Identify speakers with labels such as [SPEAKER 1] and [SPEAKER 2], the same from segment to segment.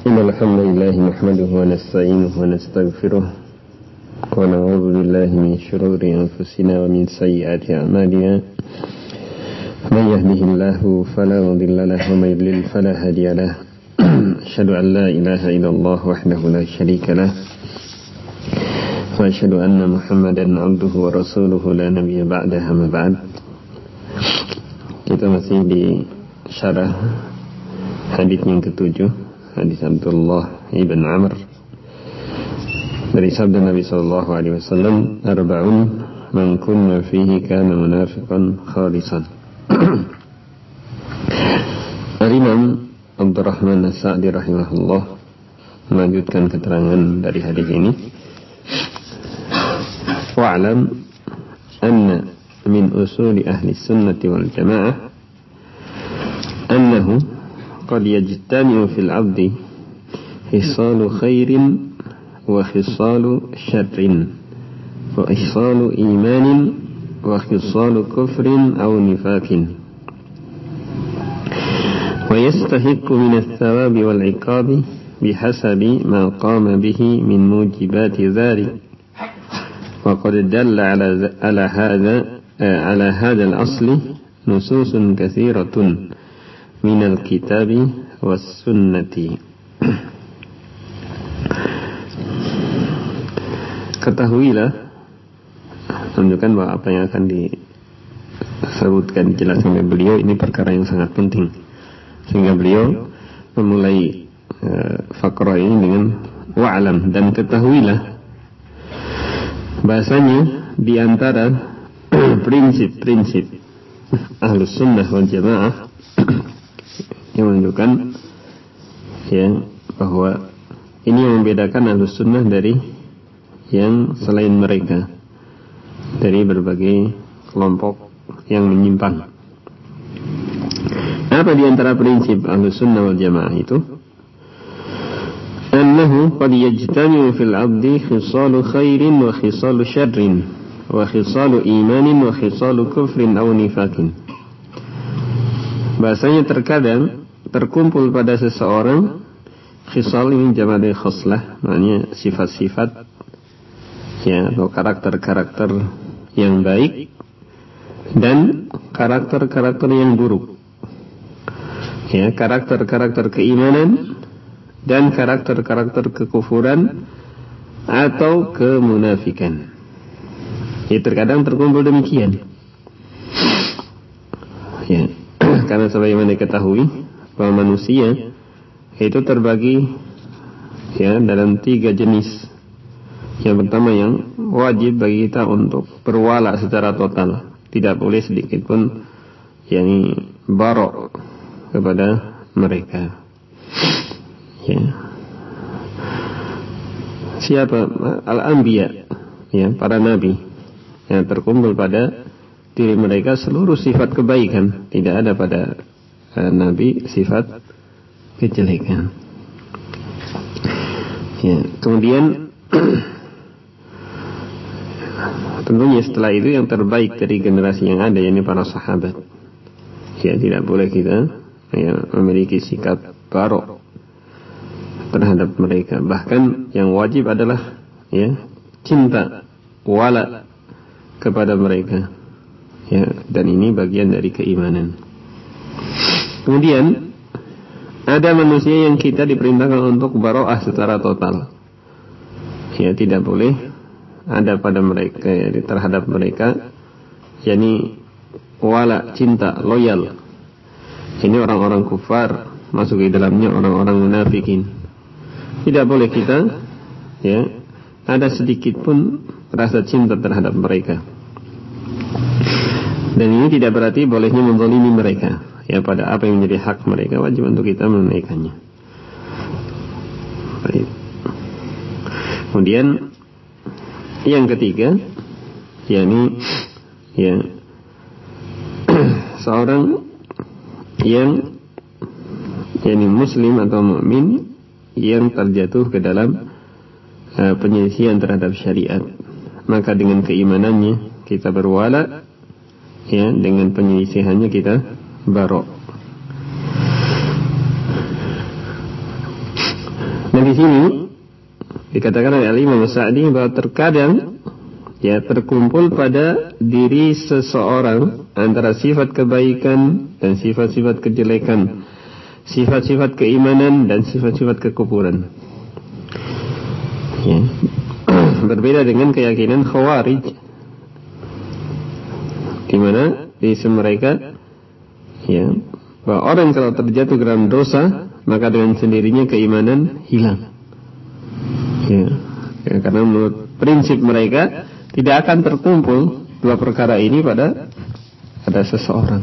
[SPEAKER 1] إن الحمد لله نحمده ونستعينه ونستغفره ونعوذ بالله من شرور أنفسنا ومن سيئات أعمالنا من يهده الله فلا مضل له ومن يضلل فلا هادي له أشهد أن لا إله إلا الله وحده لا شريك له وأشهد أن محمدا عبده ورسوله لا نبي بعده أما بعد. Kita masih di syarah hadis yang ketujuh, hadis Abdullah ibn Amr dari sabda Nabi sallallahu alaihi wasallam, arba'un man kunna fihi kana munafiqan khalisan. Al-Imam Abdurrahman As-Sa'di rahimahullah melanjutkan keterangan dari hadis ini. Wa'lam anna min usuli ahli sunnati wal jamaah annahu qad yajtami'u fil 'abdi khisalu khairin wa khisalu syarrin wa khisalu imanin wa khisalu kufrin aw nifakin wa yastahiqqu min ath-thawabi wal 'iqabi bihasabi ma qama bihi min mujibati dhalik wa qad dalla ala hadha al-asli nususun katsiratun min al-kitabi was sunnati. Ketahuilah, menunjukkan bahwa apa yang akan disebutkan, dijelaskan oleh beliau ini perkara yang sangat penting, sehingga beliau memulai faqrah ini dengan wa'lam, dan ketahuilah bahasanya di antara prinsip-prinsip Ahlus Sunnah wal Jamaah yang menunjukkan bahwa ini yang membedakan Ahlus Sunnah dari yang selain mereka, dari berbagai kelompok yang menyimpang. Apa di antara prinsip Ahlus Sunnah wal Jamaah itu? Annahu qad yajtami'u fil 'abdi khisalu khairin wa khisalu syarrin wa khisalu imanin wa khisalu kufrin aw nifakin. Bahasanya terkadang terkumpul pada seseorang khisal, ini jamak dari khoslah, maknanya sifat-sifat atau karakter-karakter yang baik dan karakter-karakter yang buruk, karakter-karakter keimanan dan karakter-karakter kekufuran atau kemunafikan. Terkadang terkumpul demikian. Karena sebagaimana diketahui bahwa manusia itu terbagi dalam 3 jenis. Yang pertama, yang wajib bagi kita untuk berwala secara total, tidak boleh sedikit pun barok kepada mereka. Siapa? Al-Anbiya, para nabi, yang terkumpul pada diri mereka seluruh sifat kebaikan, tidak ada pada nabi sifat kejelekan. Kemudian tentunya setelah itu yang terbaik dari generasi yang ada, yakni para sahabat. Tidak boleh kita memiliki sikap barok terhadap mereka. Bahkan yang wajib adalah cinta, wala kepada mereka, dan ini bagian dari keimanan. Kemudian ada manusia yang kita diperintahkan untuk baro'ah secara total, tidak boleh ada pada mereka terhadap mereka yakni wala, cinta, loyal. Ini orang-orang kufar, masuk di dalamnya orang-orang munafikin. Tidak boleh kita ada sedikit pun rasa cinta terhadap mereka. Dan ini tidak berarti bolehnya menzalimi mereka, pada apa yang menjadi hak mereka, wajib untuk kita menunaikannya. Baik. Kemudian yang ketiga, yakni seorang yang muslim atau mukmin yang terjatuh ke dalam penyelisihan terhadap syariat, maka dengan keimanannya kita berwala, dengan penyelisihannya kita barok. Nah di sini dikatakan oleh Imam Sa'di bahwa terkadang terkumpul pada diri seseorang antara sifat kebaikan dan sifat-sifat kejelekan, sifat-sifat keimanan dan sifat-sifat kekufuran. Berbeda dengan keyakinan Khawarij, di mana di mereka bahwa orang kalau terjatuh ke dalam dosa maka dengan sendirinya keimanan hilang. Karena menurut prinsip mereka tidak akan terkumpul dua perkara ini pada seseorang.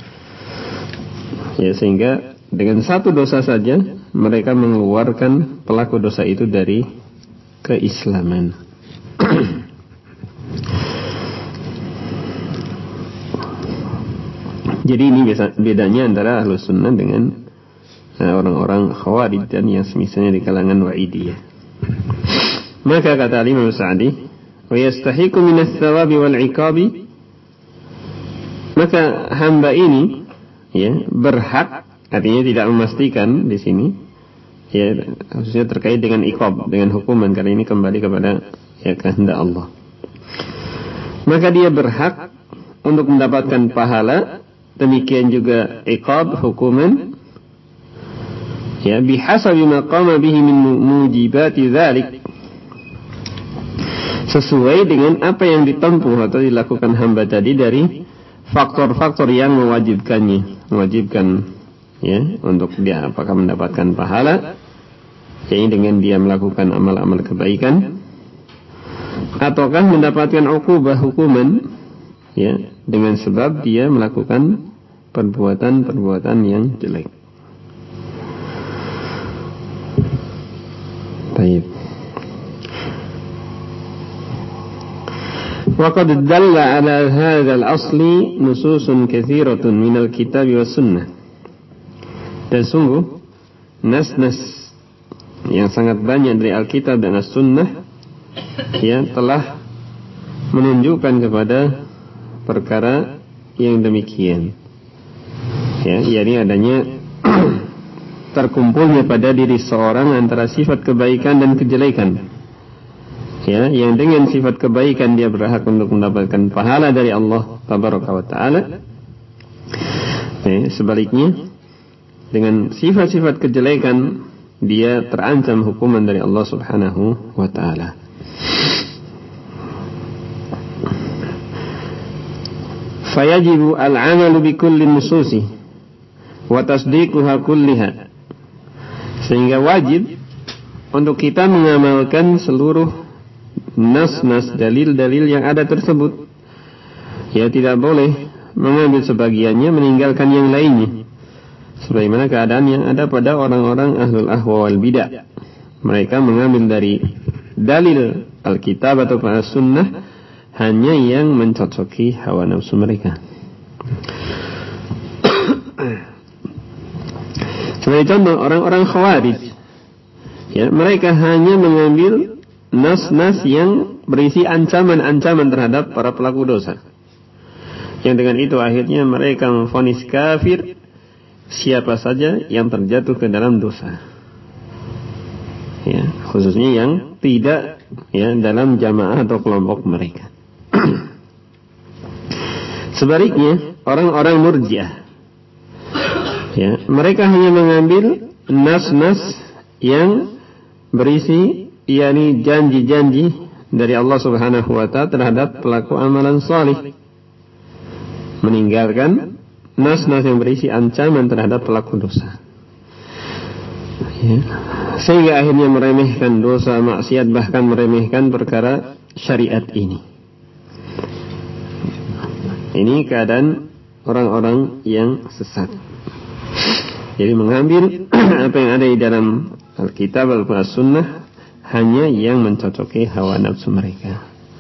[SPEAKER 1] Sehingga dengan satu dosa saja mereka mengeluarkan pelaku dosa itu dari keislaman. Jadi ini bedanya antara Ahlus Sunnah dengan orang-orang Khawarij dan yang semisalnya di kalangan Wa'idiyah. Maka kata Imam Sa'di, wa yastahiqu minas thawabi wal 'iqabi, maka hamba ini berhak, artinya tidak memastikan di sini khususnya terkait dengan iqab, dengan hukuman, karena ini kembali kepada kehendak Allah. Maka dia berhak untuk mendapatkan pahala, demikian juga iqab, hukuman, bihasabi ma qama bihi min mujibati dzalik, sesuai dengan apa yang ditempuh atau dilakukan hamba tadi dari faktor-faktor yang mewajibkan untuk dia apakah mendapatkan pahala, dengan dia melakukan amal-amal kebaikan, ataukah mendapatkan uqubah, hukuman, dengan sebab dia melakukan perbuatan-perbuatan yang jelek. Baik. وقد دل على هذا الأصل نصوص كثيرة من الكتاب والسنة. Dan sungguh nas-nas yang sangat banyak dari Alkitab dan As-Sunnah telah menunjukkan kepada perkara yang demikian. Yakni adanya terkumpulnya pada diri seorang antara sifat kebaikan dan kejelekan. Yang dengan sifat kebaikan dia berhak untuk mendapatkan pahala dari Allah Tabaraka wa Ta'ala. Sebaliknya, dengan sifat-sifat kejelekan dia terancam hukuman dari Allah Subhanahu wa Ta'ala. Fayajibu al-'amalu bi kulli nususi wa tasdiquha kulliha. Sehingga wajib untuk kita mengamalkan seluruh nas-nas, dalil-dalil yang ada tersebut. Tidak boleh mengambil sebagiannya, meninggalkan yang lainnya. Sebagaimana keadaan yang ada pada orang-orang ahlul ahwa wal bidah. Mereka mengambil dari dalil Alkitab atau As-Sunnah hanya yang mencocoki hawa nafsu mereka. Sebagai contoh, orang-orang Khawarij, mereka hanya mengambil nas-nas yang berisi ancaman-ancaman terhadap para pelaku dosa. Yang dengan itu akhirnya mereka memvonis kafir siapa saja yang terjatuh ke dalam dosa. Khususnya yang tidak dalam jamaah atau kelompok mereka. Sebaliknya, orang-orang Murji'ah, mereka hanya mengambil nas-nas yang berisi janji-janji dari Allah Subhanahu wa Ta'ala terhadap pelaku amalan salih, meninggalkan nas-nas yang berisi ancaman terhadap pelaku dosa. Sehingga akhirnya meremehkan dosa, maksiat, bahkan meremehkan perkara syariat ini. Ini keadaan orang-orang yang sesat. Jadi mengambil apa yang ada di dalam Alkitab atau As-Sunnah hanya yang mencocoki hawa nafsu mereka.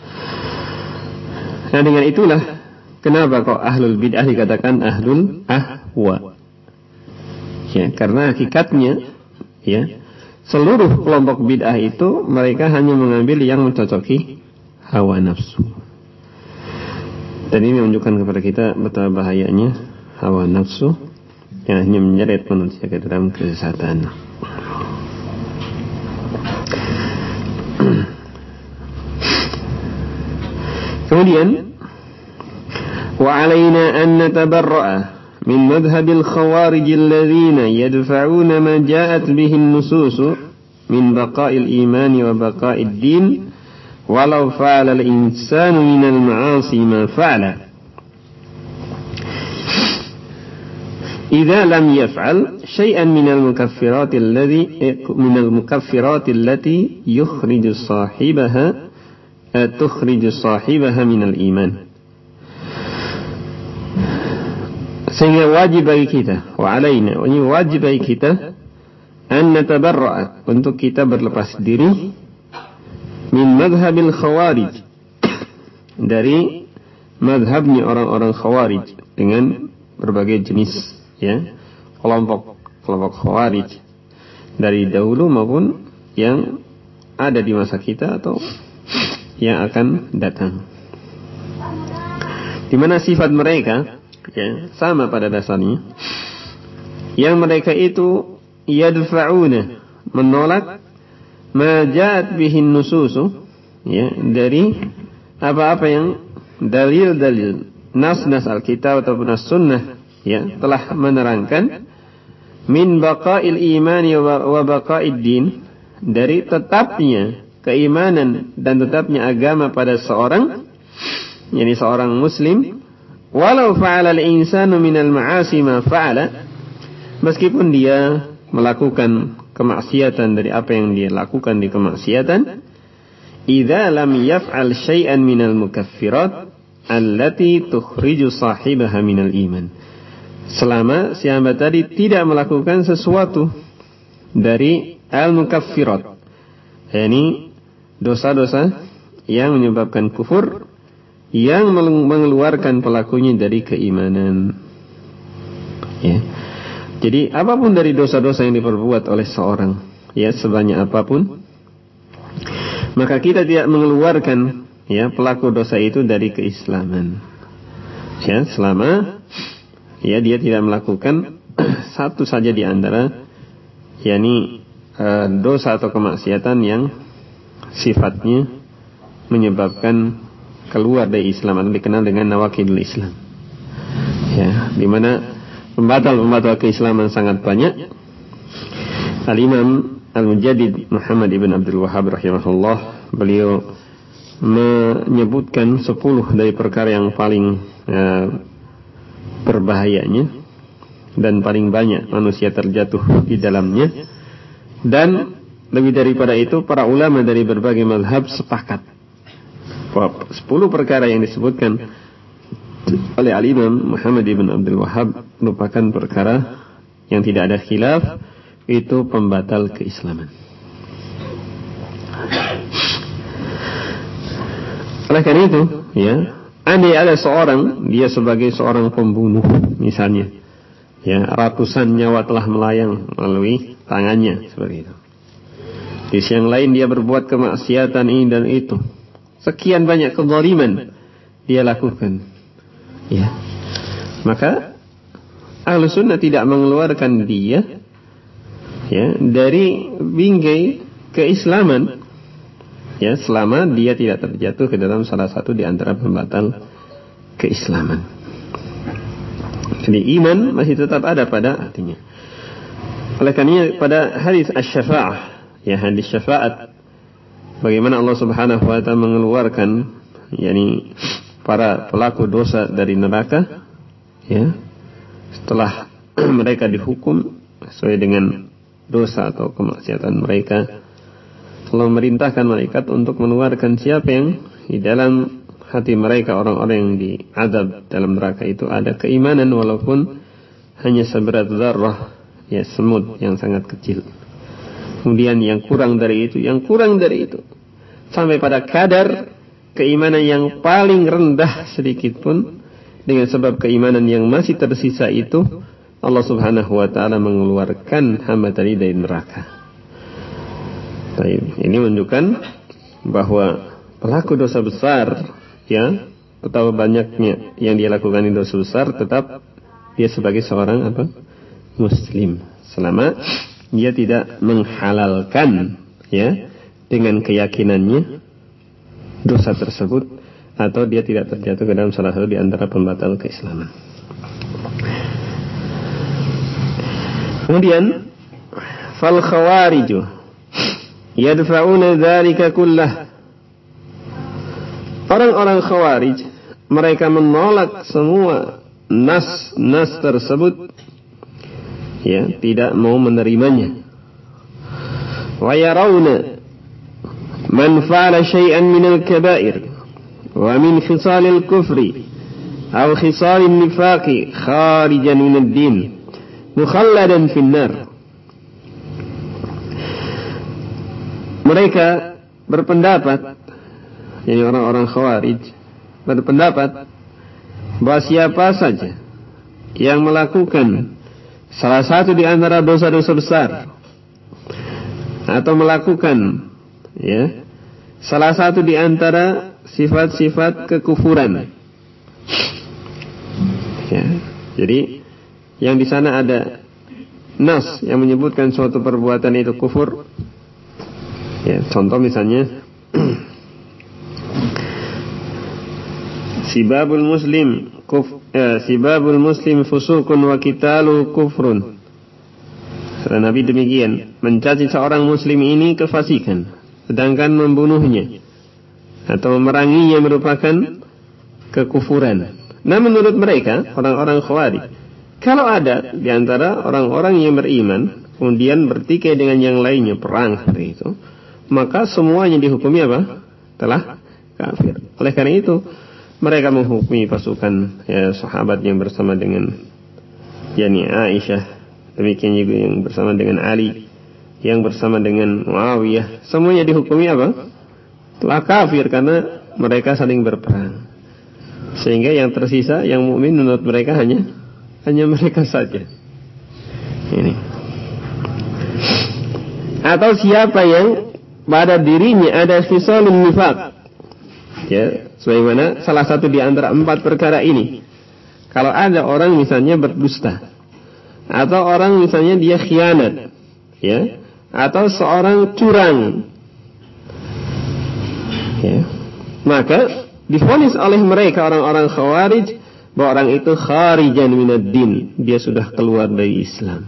[SPEAKER 1] Nah, dengan itulah kenapa kok ahlul bid'ah dikatakan ahlul ahwa. Karena hakikatnya seluruh kelompok bid'ah itu mereka hanya mengambil yang mencocoki hawa nafsu. Dan ini menunjukkan kepada kita betapa bahayanya hawa nafsu yang hanya menyeret manusia ke dalam kesesatan. Kemudian wa 'alaina an natabarra'a min madhhabil khawarij alladhina yadfa'una ma ja'at bihi an-nusus min baqa'il imani wa baqa'id din walau fa'ala al-insanu min al-ma'asi ma fa'ala idza lam yaf'al shay'an min al-mukaffirat allati yukhriju sahibaha min al-iman. Sehingga wajib bagi kita, wa alaina, ini wajib bagi kita an natabarra'a, untuk kita berlepas diri min madhhabil khawarij, dari madhabnya orang-orang khawarij dengan berbagai jenis, ya, kelompok khawarij dari dahulu maupun yang ada di masa kita atau yang akan datang, di mana sifat mereka, ya, sama pada dasarnya, yang mereka itu yadfa'una, menolak ma ja'at bihin nususu, ya, dari apa-apa yang dalil-dalil nas-nas Alkitab ataupun as-sunnah, ya, telah menerangkan min baqa'il imani wa baqa'id din, dari tetapnya keimanan dan tetapnya agama pada seorang, yakni seorang muslim, walau fa'ala al-insanu minal ma'asi ma fa'ala, meskipun dia melakukan kemaksiatan dari apa yang dia lakukan di kemaksiatan, idza lam yaf'al syai'an minal mukaffirat allati tukhriju sahibaha minal iman, selama si hamba tadi tidak melakukan sesuatu dari al-mukaffirat, yakni dosa-dosa yang menyebabkan kufur, yang mengeluarkan pelakunya dari keimanan, ya. Jadi apapun dari dosa-dosa yang diperbuat oleh seorang, ya, sebanyak apapun, maka kita tidak mengeluarkan, ya, pelaku dosa itu dari keislaman, ya, selama, ya, dia tidak melakukan satu saja di antara, yakni dosa atau kemaksiatan yang sifatnya menyebabkan keluar dari Islam, atau dikenal dengan nawaqidul Islam, ya, di mana pembatal keislaman sangat banyak. Al-Imam Al-Mujaddid Muhammad ibn Abdul Wahhab rahimahullah, beliau menyebutkan 10 dari perkara yang paling berbahayanya dan paling banyak manusia terjatuh di dalamnya. Dan lebih daripada itu, para ulama dari berbagai mazhab sepakat bahwa 10 perkara yang disebutkan oleh Al-Imam Muhammad ibn Abdul Wahhab merupakan perkara yang tidak ada khilaf, itu pembatal keislaman. Oleh karena itu, ya, andai ada seorang, dia sebagai seorang pembunuh misalnya, ya, ratusan nyawa telah melayang melalui tangannya, seperti itu. Di sisi yang lain dia berbuat kemaksiatan ini dan itu, sekian banyak kezaliman dia lakukan, ya, maka Ahlus Sunnah tidak mengeluarkan dia, ya, dari bingkai keislaman, ya, selama dia tidak terjatuh ke dalam salah satu di antara pembatal keislaman. Jadi iman masih tetap ada pada hatinya. Oleh karena pada hadis asy-syafa'ah, ya, hadis syafaat, bagaimana Allah Subhanahu wa taala mengeluarkan, yakni para pelaku dosa dari neraka, ya, setelah mereka dihukum sesuai dengan dosa atau kemaksiatan mereka. Allah memerintahkan malaikat untuk mengeluarkan siapa yang di dalam hati mereka, orang-orang yang diazab dalam neraka itu ada keimanan walaupun hanya seberat zarrah, ya, semut yang sangat kecil. Kemudian yang kurang dari itu, yang kurang dari itu, sampai pada kadar keimanan yang paling rendah sedikit pun, dengan sebab keimanan yang masih tersisa itu, Allah Subhanahu wa taala mengeluarkan hamba tadi dari neraka. Ini menunjukkan bahwa pelaku dosa besar, ya, betapa banyaknya yang dia lakukan ini dosa besar, tetap dia sebagai seorang apa? Muslim, selama dia tidak menghalalkan, ya, dengan keyakinannya dosa tersebut atau dia tidak terjatuh ke dalam salah satu di antara pembatal keislaman. Kemudian fal khawariju yadfa'una dzalika kullah. Orang-orang khawarij mereka menolak semua nas tersebut, ya, tidak mau menerimanya. Wa yarawna man fa'ala syai'an minal kaba'ir wa min khisalil kufri aw khisalin nifaqi kharijan minad din mukhalladan finnar. Mereka berpendapat, jadi orang-orang khawarij berpendapat bahwa siapa saja yang melakukan salah satu di antara dosa-dosa besar atau melakukan, ya, salah satu di antara sifat-sifat kekufuran, ya, jadi yang di sana ada nas yang menyebutkan suatu perbuatan itu kufur, ya, contoh misalnya sibabul muslim fusukun wa qitaluhu kufrun. Kata Nabi demikian, mencaci seorang muslim ini kefasikan, sedangkan membunuhnya atau memeranginya merupakan kekufuran. Nah, menurut mereka orang-orang Khawarij, kalau ada di antara orang-orang yang beriman kemudian bertikai dengan yang lainnya perang seperti itu, maka semuanya dihukumi apa? Telah kafir. Oleh karena itu mereka menghukumi pasukan, ya, sahabat yang bersama dengan, yakni Aisyah, demikian juga yang bersama dengan Ali, yang bersama dengan Muawiyah, semuanya dihukumi apa? Telah kafir karena mereka saling berperang. Sehingga yang tersisa yang mukmin menurut mereka hanya mereka saja. Ini. Atau siapa yang pada dirinya ada khisalun nifaq, ya, sebagaimana salah satu di antara 4 perkara ini. Kalau ada orang misalnya berdusta, atau orang misalnya dia khianat, ya, atau seorang curang, ya, maka divonis oleh mereka orang-orang Khawarij bahwa orang itu kharijan minad din, dia sudah keluar dari Islam,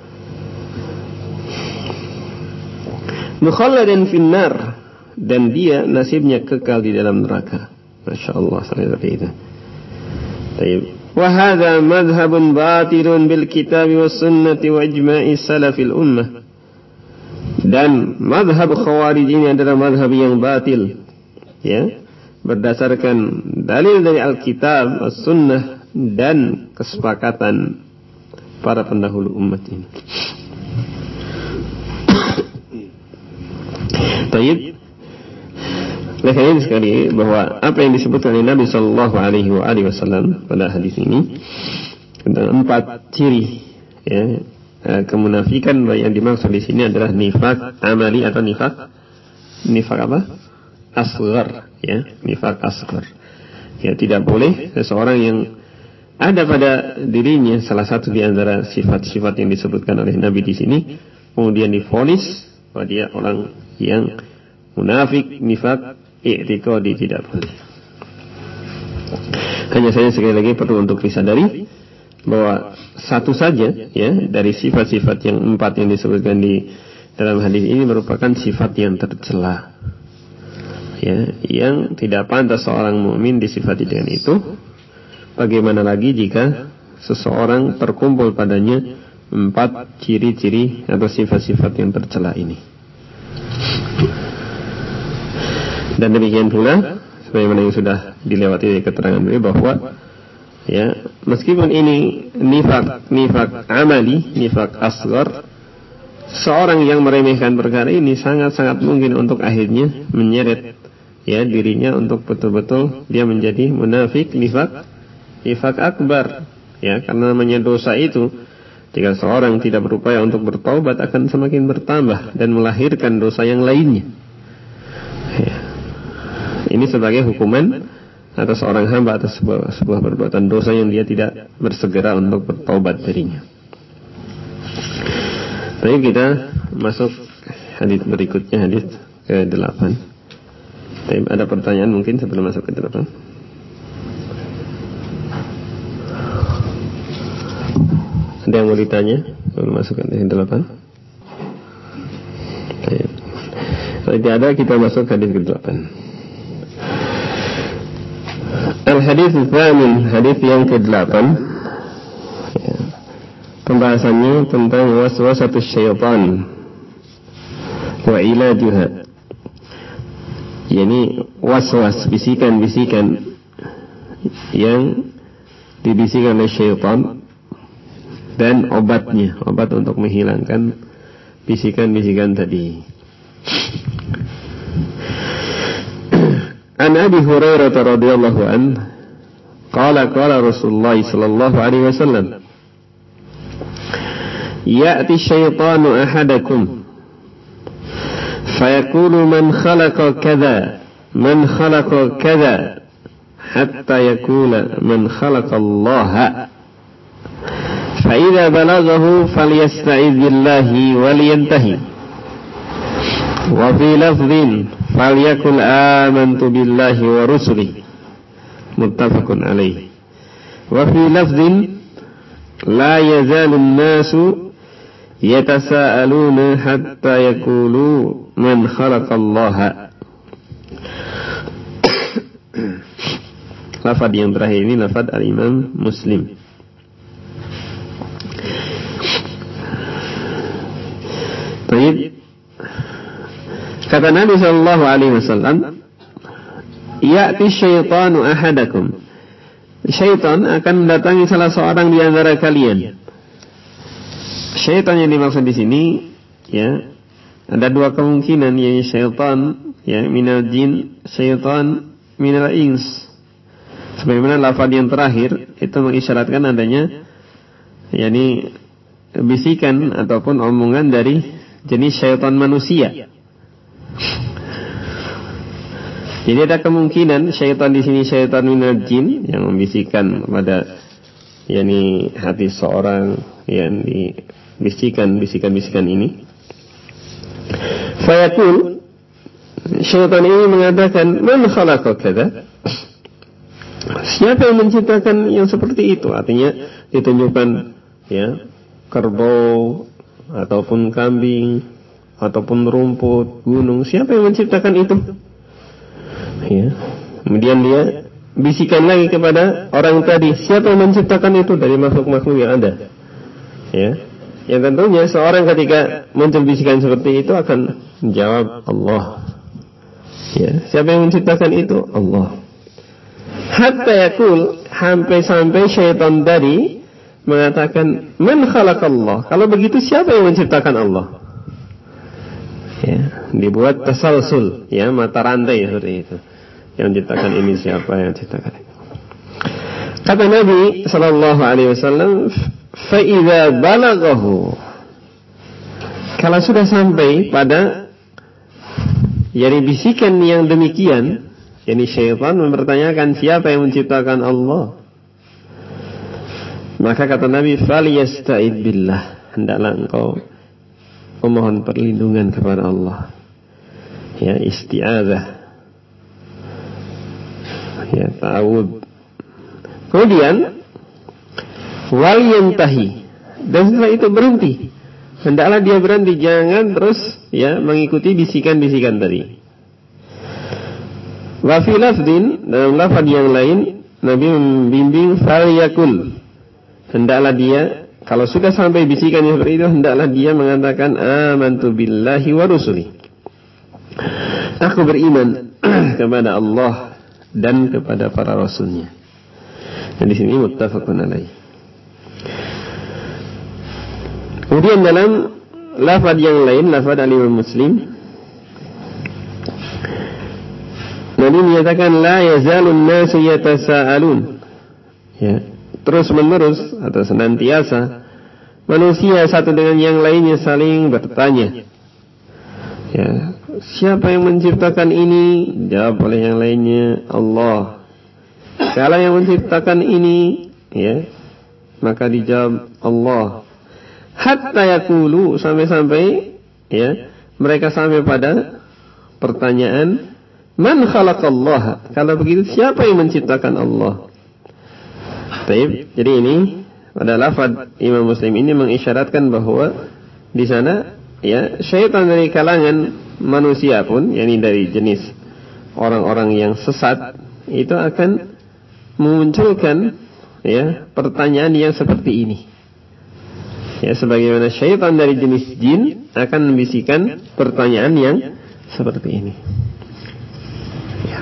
[SPEAKER 1] mukhalladan finnar, dan dia nasibnya kekal di dalam neraka. Masya Allah, seperti itu. Baik. Wa hadza madhhabun batilun bil kitab was sunnati wa ijma'i salafil ummah. Dan madhab Khawarij ini adalah madhab yang batil, ya, berdasarkan dalil dari Alkitab, as-sunnah, dan kesepakatan para pendahulu umat ini. Baik. Lihat sekali bahwa apa yang disebutkan oleh Nabi Sallallahu Alaihi Wasallam pada hadis ini tentang 4 ciri, ya, kemunafikan, yang dimaksud di sini adalah nifak amali atau nifak apa? Asghar, ya, nifak asghar. Ya, tidak boleh seseorang yang ada pada dirinya salah satu di antara sifat-sifat yang disebutkan oleh Nabi di sini kemudian divonis bahwa dia orang yang munafik, nifak i'tiqadi, tidak boleh. Hanya saja sekali lagi perlu untuk disadari bahwa satu saja, ya, dari sifat-sifat yang 4 yang disebutkan di dalam hadis ini merupakan sifat yang tercela, ya, yang tidak pantas seorang mukmin disifati dengan itu. Bagaimana lagi jika seseorang terkumpul padanya 4 ciri-ciri atau sifat-sifat yang tercela ini. Dan demikian pula sebagaimana yang sudah dilewati dari keterangan beliau bahwa, ya, meskipun ini nifak amali, nifak asghar, seorang yang meremehkan perkara ini sangat-sangat mungkin untuk akhirnya menyeret, ya, dirinya untuk betul-betul dia menjadi munafik, nifak akbar, ya, karena namanya dosa itu jika seorang tidak berupaya untuk bertaubat akan semakin bertambah dan melahirkan dosa yang lainnya, ya. Ini sebagai hukuman atas seorang hamba atas sebuah perbuatan dosa yang dia tidak bersegera untuk bertaubat darinya. Baik, kita masuk hadis berikutnya, hadis ke-8. Ada pertanyaan mungkin sebelum masuk ke 8? Ada yang mau ditanya sebelum masuk ke 8? Kalau tidak ada, kita masuk ke hadis ke-8. Al-hadis al-thamin, hadis yang ke-8. Pembahasannya tentang waswasatus syaitan wa ilajuha. Yani waswas, bisikan-bisikan yang dibisikkan oleh syaitan dan obatnya, obat untuk menghilangkan bisikan-bisikan tadi. An Abi Hurairah radhiyallahu anhu qala Rasulullah sallallahu alaihi wasallam ya'ti syaitanu ahadakum fayaqulu man khalaqa kadza man khalaqa kadza hatta yaqula man khalaqa Allah fa idza balaghahu falyasta'iz billahi walyantahi wa fi lafdhin falyakul amantu billahi wa rusulihi muttafaqun alaihi wa fi lafdhin la yazalu an-nasu yatasaaluna hatta yaqulu man khalaqallaha. Lafaz yang terakhir ini lafaz al-Imam Muslim. Baik. Kata Nabi sallallahu alaihi wasallam, ya'ti syaitanu ahadakum. Syaitan akan mendatangi salah seorang di antara kalian. Syaitan yang dimaksud di sini, ya, ada dua kemungkinan, yaitu syaitan, ya, minal jin, syaitan minal ins. Sebagaimana lafaz yang terakhir itu mengisyaratkan adanya, yakni bisikan ataupun omongan dari jenis syaitan manusia. Jadi ada kemungkinan syaitan di sini syaitan minal jin yang membisikkan kepada yakni hati seorang yang dibisikkan bisikan-bisikan ini. Fayaqul, syaitan ini mengatakan, man khalaqa kadza? Siapa yang menciptakan yang seperti itu? Artinya ditunjukkan, ya, kerbau ataupun kambing ataupun rumput, gunung. Siapa yang menciptakan itu? Ya. Kemudian dia bisikan lagi kepada orang tadi, siapa yang menciptakan itu dari makhluk-makhluk yang ada? Ya. Yang tentunya seorang ketika muncul bisikan seperti itu akan menjawab Allah. Ya. Siapa yang menciptakan itu? Allah. Hatta yakul, sampai syaitan tadi mengatakan, man khalaqallah. Kalau begitu siapa yang menciptakan Allah? Ya, dibuat tasalsul, ya, mata rantai seperti itu. Yang menciptakan ini siapa, yang menciptakan itu. Kata Nabi sallallahu alaihi wasallam, fa idza balaghahu, kalau sudah sampai pada yakni bisikan yang demikian, yakni syaitan mempertanyakan siapa yang menciptakan Allah, maka kata Nabi, falyasta'id billah, hendaklah engkau memohon perlindungan kepada Allah, ya, isti'adzah, ya, ta'awud. Kemudian wal yantahi, dan setelah itu berhenti, hendaklah dia berhenti, jangan terus, ya, mengikuti bisikan-bisikan tadi. Wa fi lafdin, dalam lafaz yang lain Nabi membimbing falyakul, hendaklah dia kalau sudah sampai bisikan yang seperti itu, hendaklah dia mengatakan amantu billahi wa rusuli, aku beriman kepada Allah dan kepada para rasulnya. Dan di sini muttafaqun alaih. Kemudian dalam lafaz yang lain, lafaz al-Imam Muslim, Nabi menyatakan la yazalun nasu yatasaalun, ya, terus menerus atau senantiasa manusia satu dengan yang lainnya saling bertanya, ya, siapa yang menciptakan ini? Jawab oleh yang lainnya, Allah. Kalau yang menciptakan ini, ya, maka dijawab Allah. Hatta yaqulu, sampai-sampai, ya, mereka sampai pada pertanyaan, Man khalaqallaha? Kalau begitu siapa yang menciptakan Allah? Baik, jadi ini pada lafaz Imam Muslim ini mengisyaratkan bahwa di sana ya syaitan dari kalangan manusia pun, yakni dari jenis orang-orang yang sesat, itu akan memunculkan ya pertanyaan yang seperti ini. Ya, sebagaimana syaitan dari jenis jin akan membisikkan pertanyaan yang seperti ini. Ya.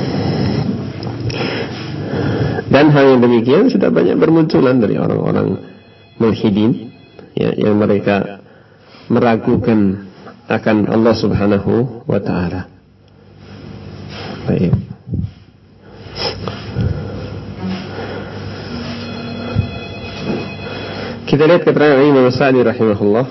[SPEAKER 1] Dan hal yang demikian sudah banyak bermunculan dari orang-orang mulhidin, ya, yang mereka meragukan akan Allah Subhanahu wa ta'ala. Baik. Kita lihat keterangan Imam Sa'di rahimahullah.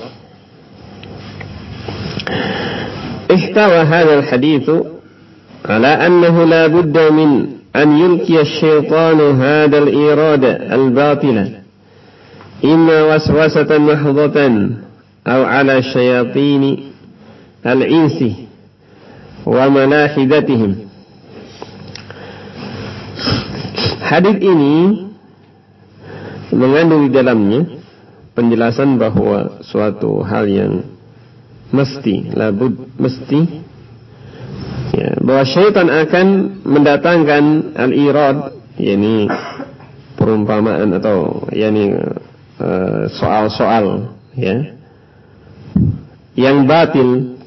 [SPEAKER 1] Ihtawa hadzal hadits ala annahu la budda min an yulqiya asy-syaitanu hadzal irada al-batila imma waswasatan mahdhatan aw ala syayatin al-insi wa malahidatihim. Hadits ini mengandung di dalamnya penjelasan bahwa suatu hal yang mesti, ya, bahwa syaitan akan mendatangkan al-irad, yakni perumpamaan atau yakni soal-soal, ya, yang batil,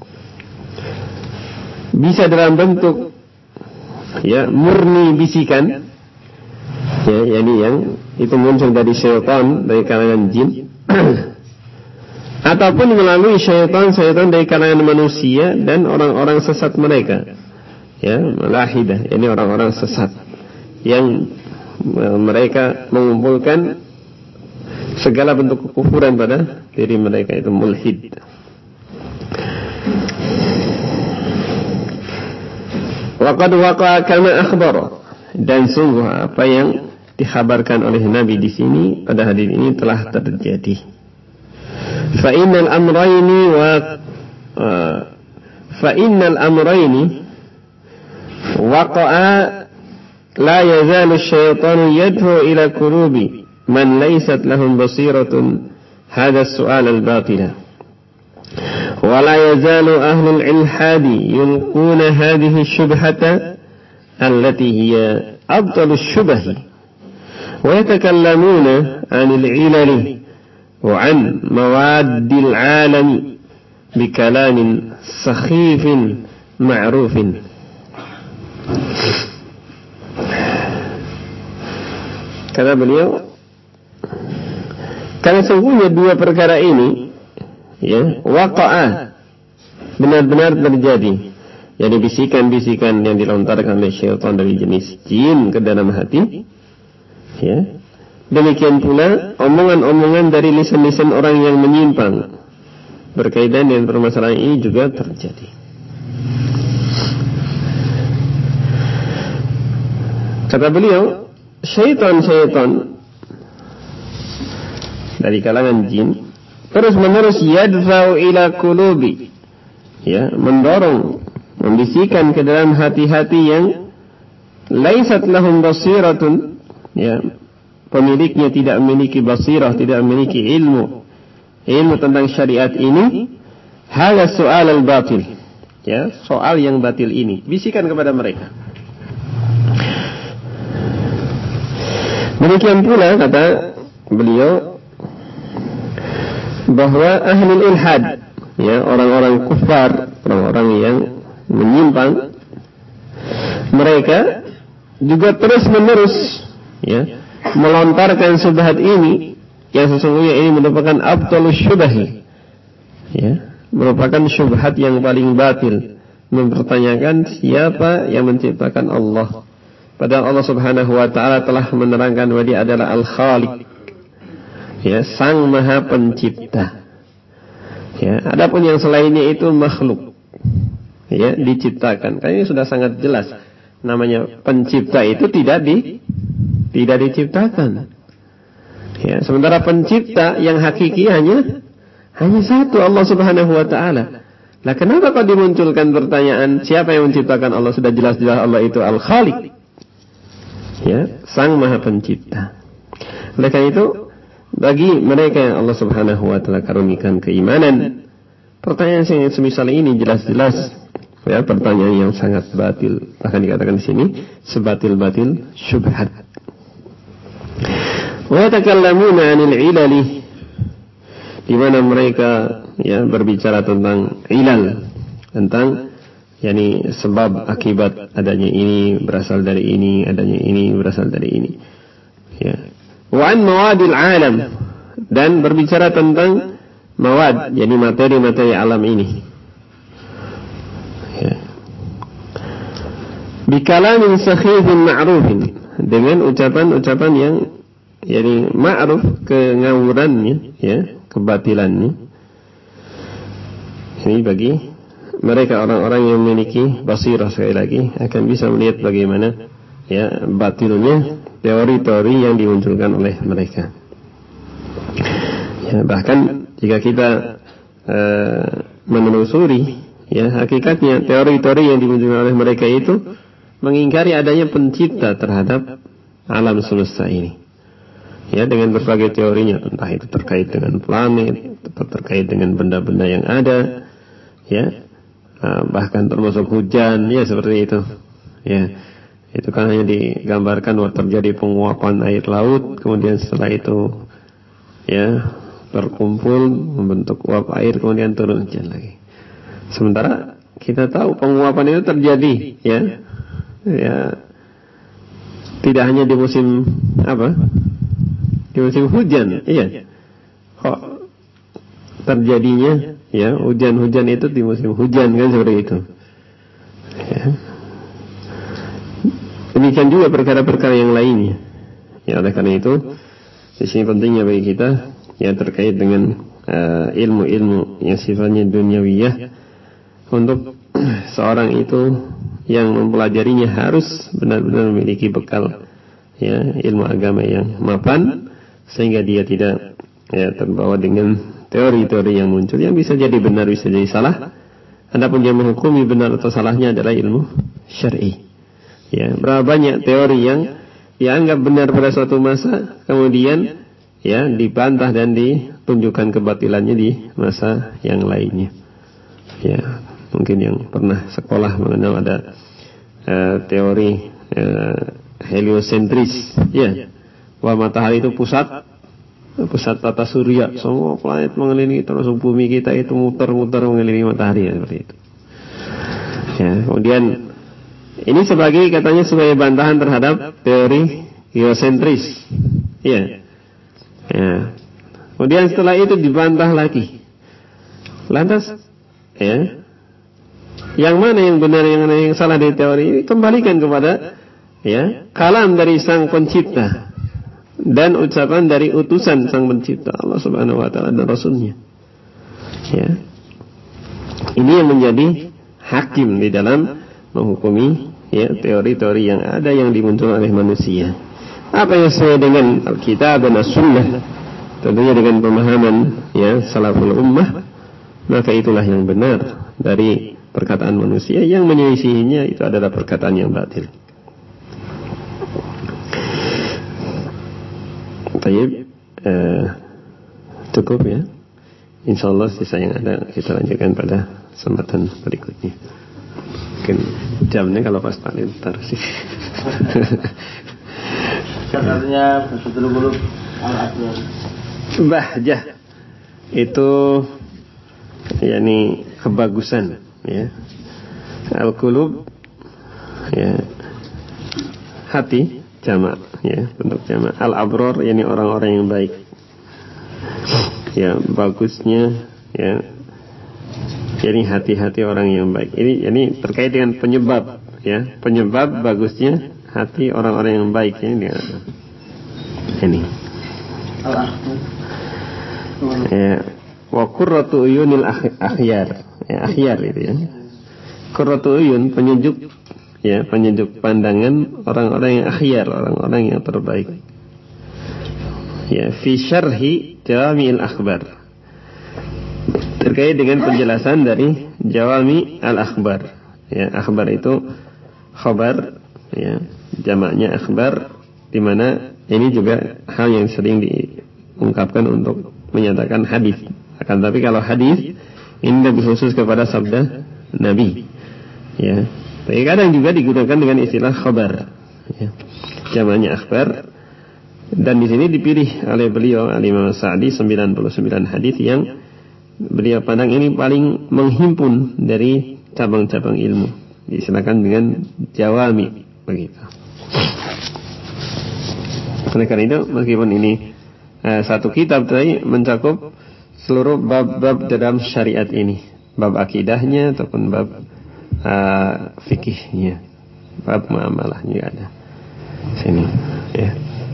[SPEAKER 1] bisa dalam bentuk ya murni bisikan, ya, yakni yang itu muncul dari syaitan dari kalangan jin ataupun melalui syaitan dari kalangan manusia dan orang-orang sesat mereka, ya, malahidah, ini orang-orang sesat yang mereka mengumpulkan segala bentuk kekufuran pada diri mereka, itu mulhid. Waqad waqa kama akhbara, dan sungguh apa yang dikhabarkan oleh Nabi di sini pada hadis ini telah terjadi. Fa innal amrayni waqa'a la yazalu asy-syaitanu yad'u ila qulubi man laysat lahum basiratun hadha as-su'al al-batila wa la yazalu ahlul ilhadi yulquna hadhihi ash-shubhata allati hiya afdalu ash-shubahi ويتكلمون عن العلل وعن مواد العالم بكلام سخيف معروف. Kata beliau, karena sungguhnya dua perkara ini, ya, waqa'a, benar-benar terjadi, jadi bisikan-bisikan yang dilontarkan oleh syaitan dari jenis jin ke dalam hati, ya, demikian pula omongan-omongan dari lisan-lisan orang yang menyimpang berkaitan dengan permasalahan ini juga terjadi. Kata beliau, syaitan dari kalangan jin terus-menerus yadfa'u ila qulubi, ya, mendorong, membisikkan ke dalam hati-hati yang laisat lahum basiratun, ya, pemiliknya tidak memiliki basirah, tidak memiliki ilmu tentang syariat ini, hal soal al-batil, ya, soal yang batil ini, bisikan kepada mereka. Demikian pula kata beliau bahwa ahlul ilhad, ya, orang-orang kufar, orang-orang yang menyimpang, mereka juga terus-menerus, ya, melontarkan syubhat ini yang sesungguhnya ini merupakan abdalus syubahi, ya, merupakan syubhat yang paling batil, mempertanyakan siapa yang menciptakan Allah, padahal Allah Subhanahu wa ta'ala telah menerangkan bahwa Dia adalah Al-Khaliq, ya, Sang Maha Pencipta, ya. Adapun yang selainnya itu makhluk, ya, diciptakan. Karena ini sudah sangat jelas, namanya pencipta itu tidak diciptakan, ya. Sementara pencipta yang hakiki hanya satu, Allah Subhanahu wa ta'ala. Lah kenapa kok dimunculkan pertanyaan siapa yang menciptakan Allah? Sudah jelas-jelas Allah itu Al-Khaliq, ya, Sang Maha Pencipta. Oleh karena itu, bagi mereka yang Allah Subhanahu wa taala karunikan keimanan, pertanyaan yang semisal ini jelas-jelas ya pertanyaan yang sangat batil. Bahkan dikatakan di sini sebatil-batil syubhat. Wa yatakallamuna 'anil 'ilali, di mana mereka ya berbicara tentang ilal, tentang yakni sebab akibat adanya ini berasal dari ini, adanya ini berasal dari ini. Ya. Wa an mawadil alam, dan berbicara tentang mawad, yakni materi-materi alam ini. Ya. Bi kalamin sakhifin ma'rufin, dengan ucapan-ucapan yang yakni ma'ruf, kengawurannya, ya, kebatilannya. Ini bagi mereka orang-orang yang memiliki basirah, sekali lagi akan bisa melihat bagaimana ya batilnya teori-teori yang dimunculkan oleh mereka. Ya, bahkan jika kita menelusuri ya hakikatnya, teori-teori yang dimunculkan oleh mereka itu mengingkari adanya pencipta terhadap alam semesta ini. Ya, dengan berbagai teorinya, entah itu terkait dengan planet atau terkait dengan benda-benda yang ada, ya, bahkan termasuk hujan, ya seperti itu. Ya, itu kan hanya digambarkan bahwa terjadi penguapan air laut, kemudian setelah itu, ya, berkumpul membentuk uap air, kemudian turun hujan lagi. Sementara kita tahu penguapan itu terjadi, ya, ya, tidak hanya di musim apa? Di musim hujan, iya. Kok terjadinya ya hujan-hujan itu di musim hujan, kan seperti itu. Ya. Demikian juga perkara-perkara yang lainnya. Ya, oleh karena itu di sini pentingnya bagi kita ya terkait dengan ilmu-ilmu yang sifatnya duniawiyah, untuk seorang itu yang mempelajarinya harus benar-benar memiliki bekal ya ilmu agama yang mapan, sehingga dia tidak ya terbawa dengan teori-teori yang muncul yang bisa jadi benar, bisa jadi salah. Adapun yang menghukumi benar atau salahnya adalah ilmu syar'i. Ya, berapa banyak teori yang dianggap benar pada suatu masa, kemudian ya dibantah dan ditunjukkan kebatilannya di masa yang lainnya. Ya, mungkin yang pernah sekolah mengenal ada teori heliosentris, ya, bahwa matahari itu pusat tata surya, semua planet mengelilingi, termasuk bumi kita itu muter-muter mengelilingi matahari, ya, seperti itu. Ya, kemudian ini katanya sebagai bantahan terhadap teori geosentris, ya. Ya. Kemudian setelah itu dibantah lagi. Lantas, ya, yang mana yang benar, yang mana yang salah dari teori ini? Kembalikan kepada ya kalam dari Sang Pencipta dan ucapan dari utusan Sang Pencipta, Allah Subhanahu wa taala dan Rasulnya. Ya. Ini yang menjadi hakim di dalam menghukumi ya teori-teori yang ada yang dimunculkan oleh manusia. Apa yang sesuai dengan Alkitab dan As-Sunnah, tentunya dengan pemahaman ya salaful ummah, maka itulah yang benar dari perkataan manusia. Yang menyelisihinya itu adalah perkataan yang batil. Baik, cukup ya. InsyaAllah sisa yang ada kita lanjutkan pada kesempatan berikutnya. Mungkin jamnya kalau pas taklim ntar sih.
[SPEAKER 2] Katanya Basatul Qulub al-Aswar.
[SPEAKER 1] Bahjah itu yakni kebagusan ya. Al-Qulub ya hati, jamak ya, bentuk jamak. Al-Abrar yakni orang-orang yang baik. Ya, bagusnya ya yakni hati-hati orang yang baik. Ini terkait dengan penyebab ya, penyebab bagusnya hati orang-orang yang baik ya, ini. Ya, wa qurratu uyunil akhyar. Ya, akhyar itu ya. Qurratu uyun, penyejuk ya, penyejuk pandangan orang-orang yang akhyar, orang-orang yang terbaik. Ya, fi syarhi jami'il akhbar. terkait dengan penjelasan dari Jawami al-akhbar. Ya, akhbar itu khabar, ya, jamaknya akhbar, di mana ini juga hal yang sering diungkapkan untuk menyatakan hadis. Akan tapi kalau hadis ini lebih khusus kepada sabda Nabi. Ya, tapi kadang juga digunakan dengan istilah khabar. Ya, jamaknya akhbar. Dan di sini dipilih oleh beliau Al-Imam Sa'di 99 hadis yang beliau pandang ini paling menghimpun dari cabang-cabang ilmu. Disilakan dengan jawami begitu. Oleh karena itu meskipun ini satu kitab tadi mencakup seluruh bab-bab dalam syariat ini, bab akidahnya ataupun bab fikihnya, bab muamalahnya ada sini, ya.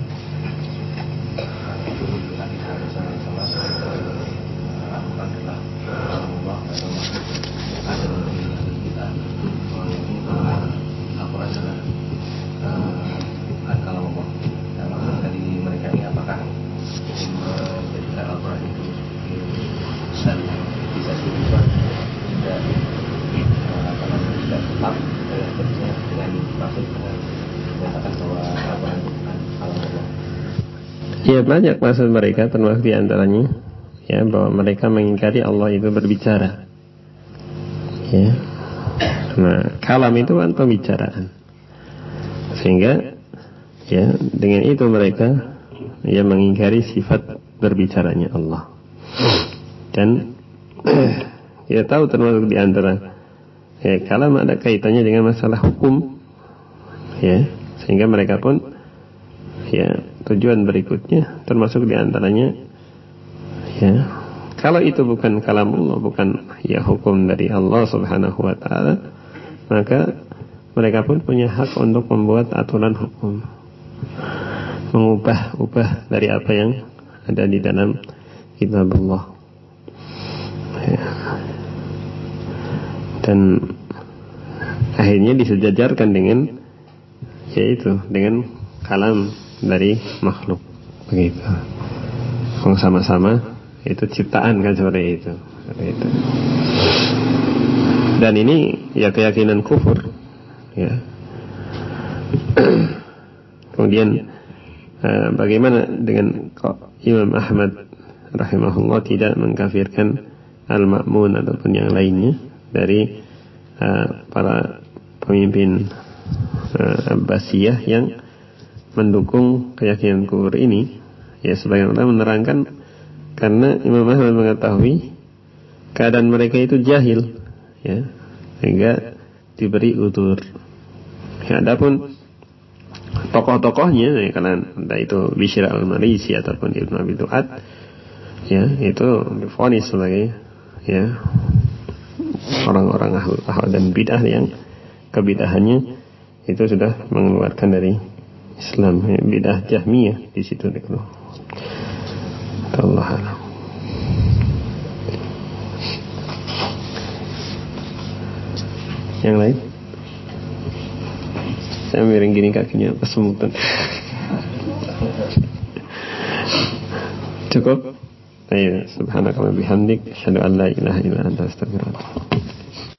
[SPEAKER 1] Ya, banyak maksud mereka, termasuk diantaranya ya bahwa mereka mengingkari Allah itu berbicara. Ya, nah kalam itu kan pembicaraan, sehingga ya dengan itu mereka ya mengingkari sifat berbicaranya Allah. Dan ya tahu termasuk diantara ya kalam ada kaitannya dengan masalah hukum, ya, sehingga mereka pun ya tujuan berikutnya termasuk diantaranya ya kalau itu bukan kalamullah, bukan ya hukum dari Allah Subhanahu wa taala, maka mereka pun punya hak untuk membuat aturan hukum, mengubah dari apa yang ada di dalam kitab Allah, ya. Dan akhirnya disejajarkan dengan yaitu dengan kalam dari makhluk begitu. Sama-sama itu ciptaan kan seperti itu. Dan ini ya keyakinan kufur, ya. Kemudian bagaimana dengan Imam Ahmad rahimahullah tidak mengkafirkan Al-Ma'mun ataupun yang lainnya dari para pemimpin Abbasiyah yang mendukung keyakinan kufur ini? Ya, sebagian orang menerangkan karena Imam Ahmad mengetahui keadaan mereka itu jahil, ya, sehingga diberi udzur. Ya, adapun tokoh-tokohnya, ya, karena entah itu Bishr al-Marisi ataupun Ibnu Abi Du'ad, ya, itu divonis sebagai ya orang-orang ahli dan bidah yang kebidahannya itu sudah mengeluarkan dari Islam, ya, bidah Jahmiyah di situ dikeluarkan. Allah alam. Yang lain? Saya miring gini kakinya kesemutan. Cukup? Ayo, subhanakallahumma bihamdik, asyhadu an la ilaha illa anta, astaghfiruka.